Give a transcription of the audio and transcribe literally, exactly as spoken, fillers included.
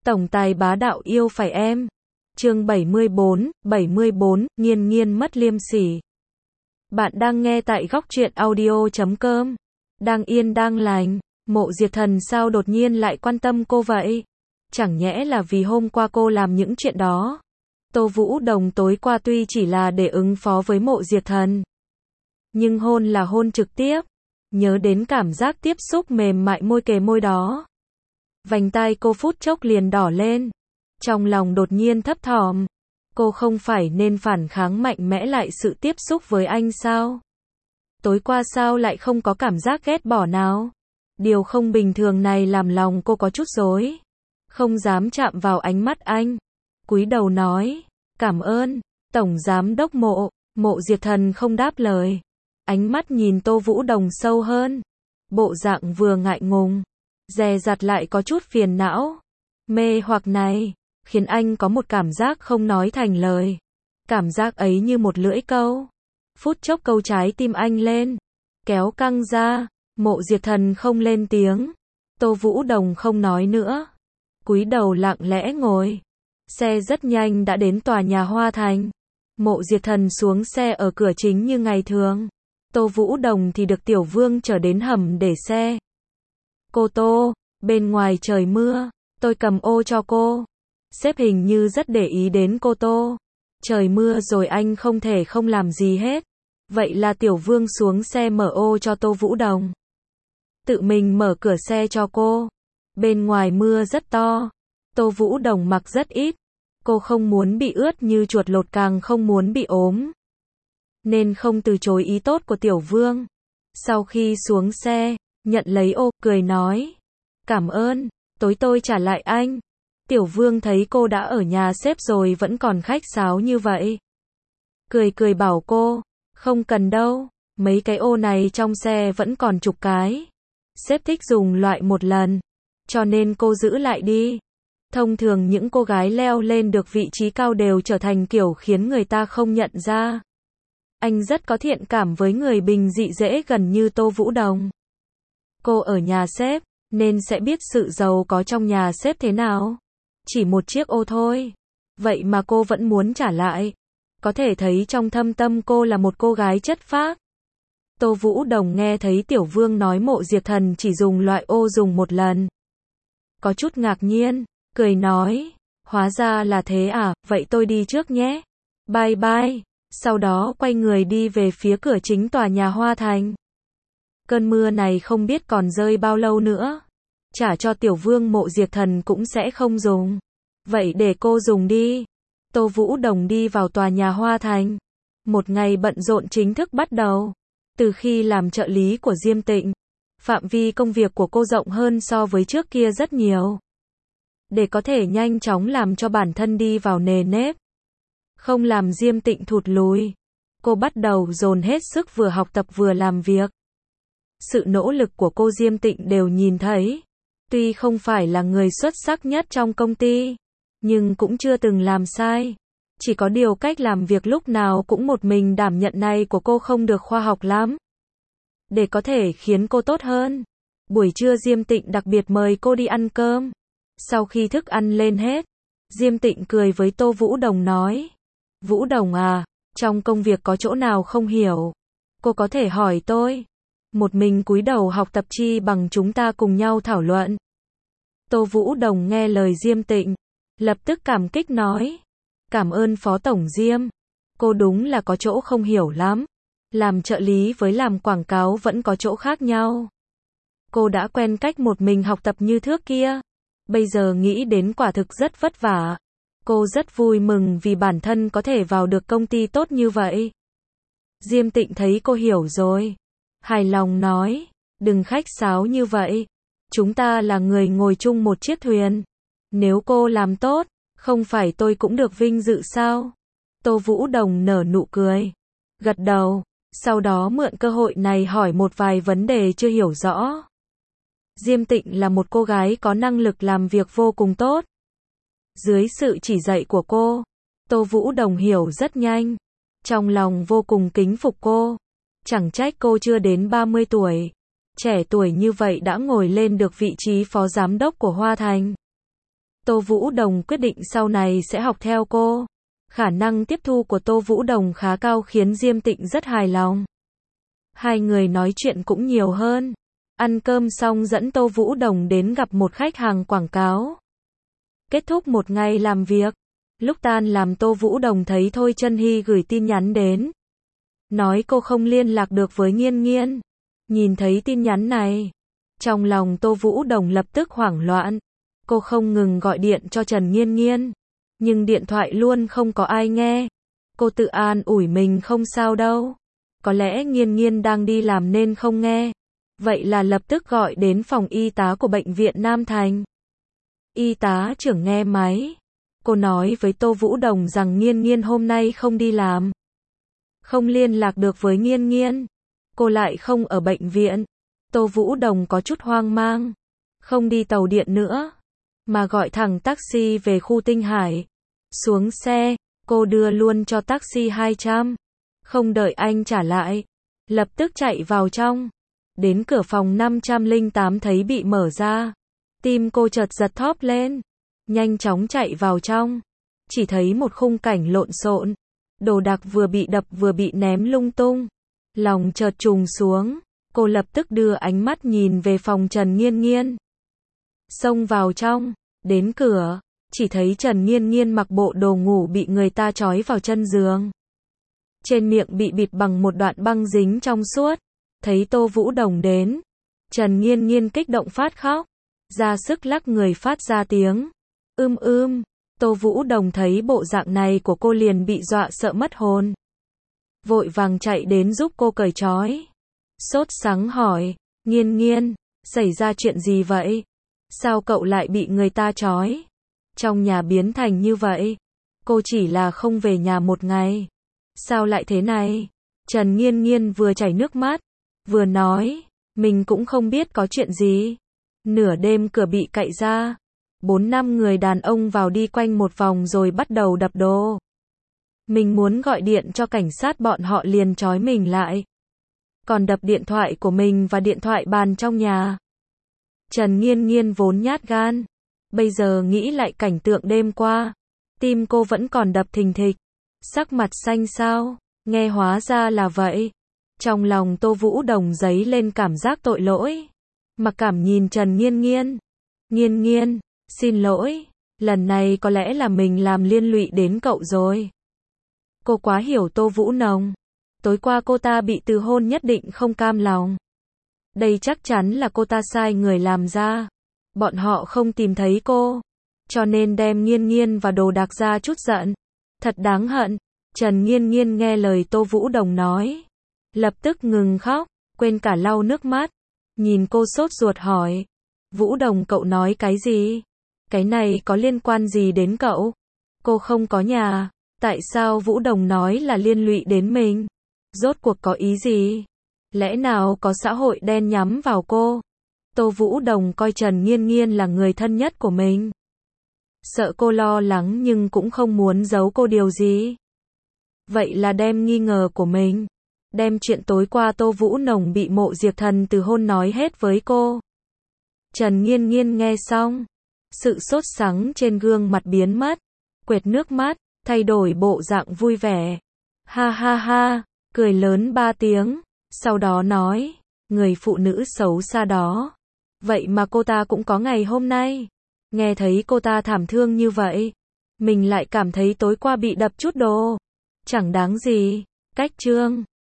Tổng tài bá đạo yêu phải em. Chương bảy mươi bốn, bảy mươi bốn, Nghiên nghiên mất liêm sỉ. Bạn đang nghe tại góc truyện audio chấm com. Đang yên đang lành, Mộ Diệp Thần sao đột nhiên lại quan tâm cô vậy? Chẳng nhẽ là vì hôm qua cô làm những chuyện đó? Tô Vũ Đồng tối qua tuy chỉ là để ứng phó với Mộ Diệp Thần, nhưng hôn là hôn trực tiếp. Nhớ đến cảm giác tiếp xúc mềm mại môi kề môi đó, vành tai cô phút chốc liền đỏ lên. Trong lòng đột nhiên thấp thỏm. Cô không phải nên phản kháng mạnh mẽ lại sự tiếp xúc với anh sao? Tối qua sao lại không có cảm giác ghét bỏ nào? Điều không bình thường này làm lòng cô có chút rối. Không dám chạm vào ánh mắt anh. Cúi đầu nói, cảm ơn, Tổng Giám Đốc Mộ. Mộ Diệp Thần không đáp lời. Ánh mắt nhìn Tô Vũ Đồng sâu hơn. Bộ dạng vừa ngại ngùng, dè dặt lại có chút phiền não. Mê hoặc này, khiến anh có một cảm giác không nói thành lời. Cảm giác ấy như một lưỡi câu. Phút chốc câu trái tim anh lên. Kéo căng ra. Mộ Diệp Thần không lên tiếng. Tô Vũ Đồng không nói nữa. Cúi đầu lặng lẽ ngồi. Xe rất nhanh đã đến tòa nhà Hoa Thành. Mộ Diệp Thần xuống xe ở cửa chính như ngày thường. Tô Vũ Đồng thì được Tiểu Vương chở đến hầm để xe. Cô Tô, bên ngoài trời mưa, tôi cầm ô cho cô. Sếp hình như rất để ý đến cô Tô. Trời mưa rồi anh không thể không làm gì hết. Vậy là Tiểu Vương xuống xe mở ô cho Tô Vũ Đồng. Tự mình mở cửa xe cho cô. Bên ngoài mưa rất to. Tô Vũ Đồng mặc rất ít. Cô không muốn bị ướt như chuột lột, càng không muốn bị ốm, nên không từ chối ý tốt của Tiểu Vương. Sau khi xuống xe, nhận lấy ô, cười nói, cảm ơn, tối tôi trả lại anh. Tiểu Vương thấy cô đã ở nhà sếp rồi vẫn còn khách sáo như vậy, cười cười bảo cô, không cần đâu, mấy cái ô này trong xe vẫn còn chục cái. Sếp thích dùng loại một lần, cho nên cô giữ lại đi. Thông thường những cô gái leo lên được vị trí cao đều trở thành kiểu khiến người ta không nhận ra. Anh rất có thiện cảm với người bình dị dễ gần như Tô Vũ Đồng. Cô ở nhà sếp, nên sẽ biết sự giàu có trong nhà sếp thế nào. Chỉ một chiếc ô thôi, vậy mà cô vẫn muốn trả lại. Có thể thấy trong thâm tâm cô là một cô gái chất phác. Tô Vũ Đồng nghe thấy Tiểu Vương nói Mộ Diệp Thần chỉ dùng loại ô dùng một lần, có chút ngạc nhiên, cười nói, hóa ra là thế à, vậy tôi đi trước nhé. Bye bye. Sau đó quay người đi về phía cửa chính tòa nhà Hoa Thành. Cơn mưa này không biết còn rơi bao lâu nữa. Trả cho Tiểu Vương Mộ Diệp Thần cũng sẽ không dùng. Vậy để cô dùng đi. Tô Vũ Đồng đi vào tòa nhà Hoa Thành. Một ngày bận rộn chính thức bắt đầu. Từ khi làm trợ lý của Diêm Tịnh, phạm vi công việc của cô rộng hơn so với trước kia rất nhiều. Để có thể nhanh chóng làm cho bản thân đi vào nề nếp, không làm Diêm Tịnh thụt lùi, cô bắt đầu dồn hết sức vừa học tập vừa làm việc. Sự nỗ lực của cô Diêm Tịnh đều nhìn thấy. Tuy không phải là người xuất sắc nhất trong công ty, nhưng cũng chưa từng làm sai. Chỉ có điều cách làm việc lúc nào cũng một mình đảm nhận này của cô không được khoa học lắm. Để có thể khiến cô tốt hơn, buổi trưa Diêm Tịnh đặc biệt mời cô đi ăn cơm. Sau khi thức ăn lên hết, Diêm Tịnh cười với Tô Vũ Đồng nói, Vũ Đồng à, trong công việc có chỗ nào không hiểu, cô có thể hỏi tôi. Một mình cúi đầu học tập chi bằng chúng ta cùng nhau thảo luận. Tô Vũ Đồng nghe lời Diêm Tịnh, lập tức cảm kích nói, cảm ơn Phó Tổng Diêm. Cô đúng là có chỗ không hiểu lắm. Làm trợ lý với làm quảng cáo vẫn có chỗ khác nhau. Cô đã quen cách một mình học tập như trước kia. Bây giờ nghĩ đến quả thực rất vất vả. Cô rất vui mừng vì bản thân có thể vào được công ty tốt như vậy. Diêm Tịnh thấy cô hiểu rồi, hài lòng nói, đừng khách sáo như vậy. Chúng ta là người ngồi chung một chiếc thuyền. Nếu cô làm tốt, không phải tôi cũng được vinh dự sao? Tô Vũ Đồng nở nụ cười, gật đầu, sau đó mượn cơ hội này hỏi một vài vấn đề chưa hiểu rõ. Diêm Tịnh là một cô gái có năng lực làm việc vô cùng tốt. Dưới sự chỉ dạy của cô, Tô Vũ Đồng hiểu rất nhanh. Trong lòng vô cùng kính phục cô. Chẳng trách cô chưa đến ba mươi tuổi. Trẻ tuổi như vậy đã ngồi lên được vị trí phó giám đốc của Hoa Thành. Tô Vũ Đồng quyết định sau này sẽ học theo cô. Khả năng tiếp thu của Tô Vũ Đồng khá cao khiến Diêm Tịnh rất hài lòng. Hai người nói chuyện cũng nhiều hơn. Ăn cơm xong dẫn Tô Vũ Đồng đến gặp một khách hàng quảng cáo. Kết thúc một ngày làm việc. Lúc tan làm Tô Vũ Đồng thấy Thôi Chân Hy gửi tin nhắn đến. Nói cô không liên lạc được với Nghiên Nghiên. Nhìn thấy tin nhắn này. Trong lòng Tô Vũ Đồng lập tức hoảng loạn. Cô không ngừng gọi điện cho Trần Nghiên Nghiên. Nhưng điện thoại luôn không có ai nghe. Cô tự an ủi mình không sao đâu. Có lẽ Nghiên Nghiên đang đi làm nên không nghe. Vậy là lập tức gọi đến phòng y tá của bệnh viện Nam Thành. Y tá trưởng nghe máy. Cô nói với Tô Vũ Đồng rằng Nghiên Nghiên hôm nay không đi làm. Không liên lạc được với Nghiên Nghiên. Cô lại không ở bệnh viện. Tô Vũ Đồng có chút hoang mang. Không đi tàu điện nữa. Mà gọi thẳng taxi về khu Tinh Hải. Xuống xe, cô đưa luôn cho taxi hai trăm. Không đợi anh trả lại. Lập tức chạy vào trong. Đến cửa phòng năm trăm lẻ tám thấy bị mở ra. Tim cô chợt giật thóp lên. Nhanh chóng chạy vào trong. Chỉ thấy một khung cảnh lộn xộn. Đồ đạc vừa bị đập vừa bị ném lung tung. Lòng chợt trùng xuống. Cô lập tức đưa ánh mắt nhìn về phòng Trần Nghiên Nghiên. Xông vào trong. Đến cửa. Chỉ thấy Trần Nghiên Nghiên mặc bộ đồ ngủ bị người ta trói vào chân giường. Trên miệng bị bịt bằng một đoạn băng dính trong suốt. Thấy Tô Vũ Đồng đến. Trần Nghiên Nghiên kích động phát khóc. Ra sức lắc người phát ra tiếng. Ưm ưm. Tô Vũ Đồng thấy bộ dạng này của cô liền bị dọa sợ mất hồn. Vội vàng chạy đến giúp cô cởi trói. Sốt sắng hỏi. Nghiên Nghiên, xảy ra chuyện gì vậy? Sao cậu lại bị người ta trói? Trong nhà biến thành như vậy. Cô chỉ là không về nhà một ngày. Sao lại thế này? Trần Nghiên Nghiên vừa chảy nước mắt. Vừa nói. Mình cũng không biết có chuyện gì. Nửa đêm cửa bị cạy ra. Bốn năm người đàn ông vào đi quanh một vòng rồi bắt đầu đập đồ. Mình muốn gọi điện cho cảnh sát bọn họ liền trói mình lại. Còn đập điện thoại của mình và điện thoại bàn trong nhà. Trần Nghiên Nghiên vốn nhát gan. Bây giờ nghĩ lại cảnh tượng đêm qua. Tim cô vẫn còn đập thình thịch. Sắc mặt xanh xao. Nghe hóa ra là vậy. Trong lòng Tô Vũ Đồng dấy lên cảm giác tội lỗi. Mặc cảm nhìn Trần Nghiên Nghiên. Nghiên Nghiên, xin lỗi. Lần này có lẽ là mình làm liên lụy đến cậu rồi. Cô quá hiểu Tô Vũ Nồng. Tối qua cô ta bị từ hôn nhất định không cam lòng. Đây chắc chắn là cô ta sai người làm ra. Bọn họ không tìm thấy cô. Cho nên đem Nghiên Nghiên và đồ đạc ra chút giận. Thật đáng hận. Trần Nghiên Nghiên nghe lời Tô Vũ Đồng nói. Lập tức ngừng khóc. Quên cả lau nước mắt. Nhìn cô sốt ruột hỏi. Vũ Đồng cậu nói cái gì? Cái này có liên quan gì đến cậu? Cô không có nhà. Tại sao Vũ Đồng nói là liên lụy đến mình? Rốt cuộc có ý gì? Lẽ nào có xã hội đen nhắm vào cô? Tô Vũ Đồng coi Trần Nghiên Nghiên là người thân nhất của mình. Sợ cô lo lắng nhưng cũng không muốn giấu cô điều gì. Vậy là đem nghi ngờ của mình. Đem chuyện tối qua Tô Vũ Nồng bị Mộ Diệp Thần từ hôn nói hết với cô. Trần Nghiên Nghiên nghe xong. Sự sốt sắng trên gương mặt biến mất. Quệt nước mắt, thay đổi bộ dạng vui vẻ. Ha ha ha, cười lớn ba tiếng. Sau đó nói, người phụ nữ xấu xa đó. Vậy mà cô ta cũng có ngày hôm nay. Nghe thấy cô ta thảm thương như vậy. Mình lại cảm thấy tối qua bị đập chút đồ. Chẳng đáng gì. Cách chương.